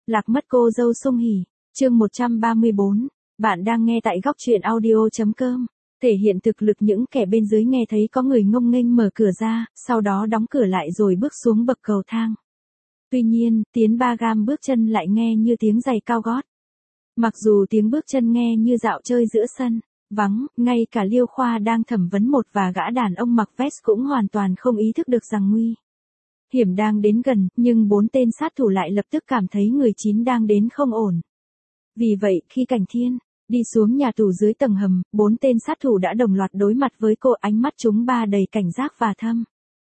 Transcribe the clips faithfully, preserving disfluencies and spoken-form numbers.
Lạc mất cô dâu Sung Hỉ, chương một trăm ba mươi bốn. Bạn đang nghe tại góc truyện audio chấm com. Thể hiện thực lực những kẻ bên dưới nghe thấy có người ngông nghênh mở cửa ra, sau đó đóng cửa lại rồi bước xuống bậc cầu thang. Tuy nhiên, tiến ba gam bước chân lại nghe như tiếng giày cao gót. Mặc dù tiếng bước chân nghe như dạo chơi giữa sân, vắng, ngay cả Liêu Khoa đang thẩm vấn một và gã đàn ông mặc vest cũng hoàn toàn không ý thức được rằng nguy hiểm đang đến gần, nhưng bốn tên sát thủ lại lập tức cảm thấy người chín đang đến không ổn. Vì vậy, khi Cảnh Thiên đi xuống nhà tù dưới tầng hầm, bốn tên sát thủ đã đồng loạt đối mặt với cô, ánh mắt chúng ba đầy cảnh giác và thâm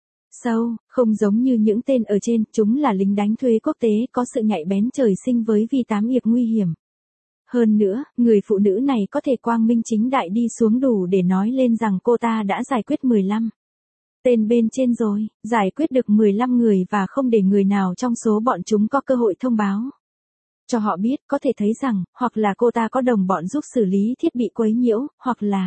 sâu, không giống như những tên ở trên, chúng là lính đánh thuê quốc tế có sự nhạy bén trời sinh với vi tám nghiệp nguy hiểm. Hơn nữa, người phụ nữ này có thể quang minh chính đại đi xuống đủ để nói lên rằng cô ta đã giải quyết mười lăm tên bên trên rồi, giải quyết được mười lăm người và không để người nào trong số bọn chúng có cơ hội thông báo cho họ biết, có thể thấy rằng, hoặc là cô ta có đồng bọn giúp xử lý thiết bị quấy nhiễu, hoặc là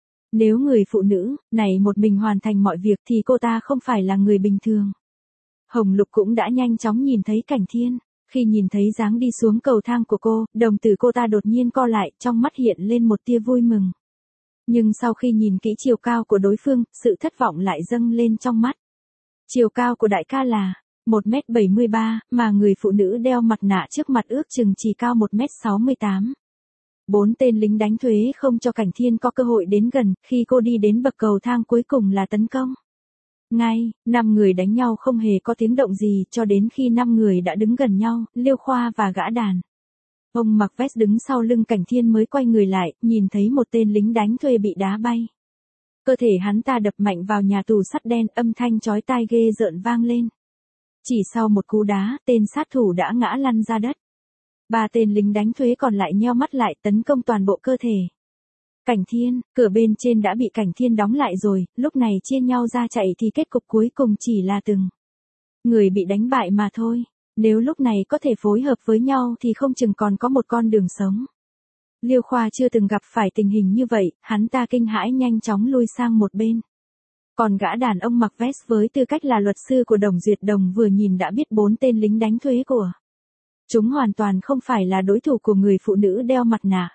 nếu người phụ nữ này một mình hoàn thành mọi việc thì cô ta không phải là người bình thường. Hồng Lục cũng đã nhanh chóng nhìn thấy Cảnh Thiên. Khi nhìn thấy dáng đi xuống cầu thang của cô, đồng tử cô ta đột nhiên co lại, trong mắt hiện lên một tia vui mừng. Nhưng sau khi nhìn kỹ chiều cao của đối phương, sự thất vọng lại dâng lên trong mắt. Chiều cao của đại ca là một mét bảy mươi ba, mà người phụ nữ đeo mặt nạ trước mặt ước chừng chỉ cao một mét sáu mươi tám. Bốn tên lính đánh thuế không cho Cảnh Thiên có cơ hội đến gần, khi cô đi đến bậc cầu thang cuối cùng là tấn công. Ngay, năm người đánh nhau không hề có tiếng động gì cho đến khi năm người đã đứng gần nhau, Liêu Khoa và gã đàn ông mặc vest đứng sau lưng Cảnh Thiên mới quay người lại, nhìn thấy một tên lính đánh thuê bị đá bay. Cơ thể hắn ta đập mạnh vào nhà tù sắt đen, âm thanh chói tai ghê rợn vang lên. Chỉ sau một cú đá, tên sát thủ đã ngã lăn ra đất. Ba tên lính đánh thuế còn lại nheo mắt lại tấn công toàn bộ cơ thể Cảnh Thiên. Cửa bên trên đã bị Cảnh Thiên đóng lại rồi, lúc này chia nhau ra chạy thì kết cục cuối cùng chỉ là từng người bị đánh bại mà thôi. Nếu lúc này có thể phối hợp với nhau thì không chừng còn có một con đường sống. Liêu Khoa chưa từng gặp phải tình hình như vậy, hắn ta kinh hãi nhanh chóng lui sang một bên. Còn gã đàn ông mặc vest với tư cách là luật sư của Đồng Duyệt Đồng vừa nhìn đã biết bốn tên lính đánh thuế của chúng hoàn toàn không phải là đối thủ của người phụ nữ đeo mặt nạ.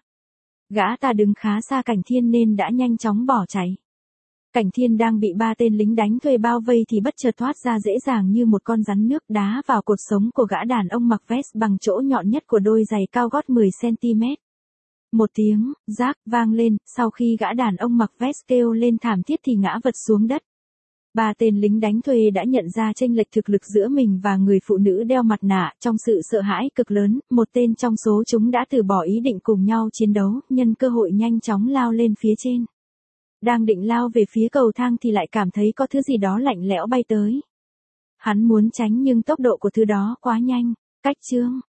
Gã ta đứng khá xa Cảnh Thiên nên đã nhanh chóng bỏ chạy. Cảnh Thiên đang bị ba tên lính đánh thuê bao vây thì bất chợt thoát ra dễ dàng như một con rắn nước, đá vào cột sống của gã đàn ông mặc vest bằng chỗ nhọn nhất của đôi giày cao gót mười xăng ti mét. Một tiếng rác vang lên, sau khi gã đàn ông mặc vest kêu lên thảm thiết thì ngã vật xuống đất. Ba tên lính đánh thuê đã nhận ra chênh lệch thực lực giữa mình và người phụ nữ đeo mặt nạ, trong sự sợ hãi cực lớn, một tên trong số chúng đã từ bỏ ý định cùng nhau chiến đấu, nhân cơ hội nhanh chóng lao lên phía trên. Đang định lao về phía cầu thang thì lại cảm thấy có thứ gì đó lạnh lẽo bay tới. Hắn muốn tránh nhưng tốc độ của thứ đó quá nhanh, cách chương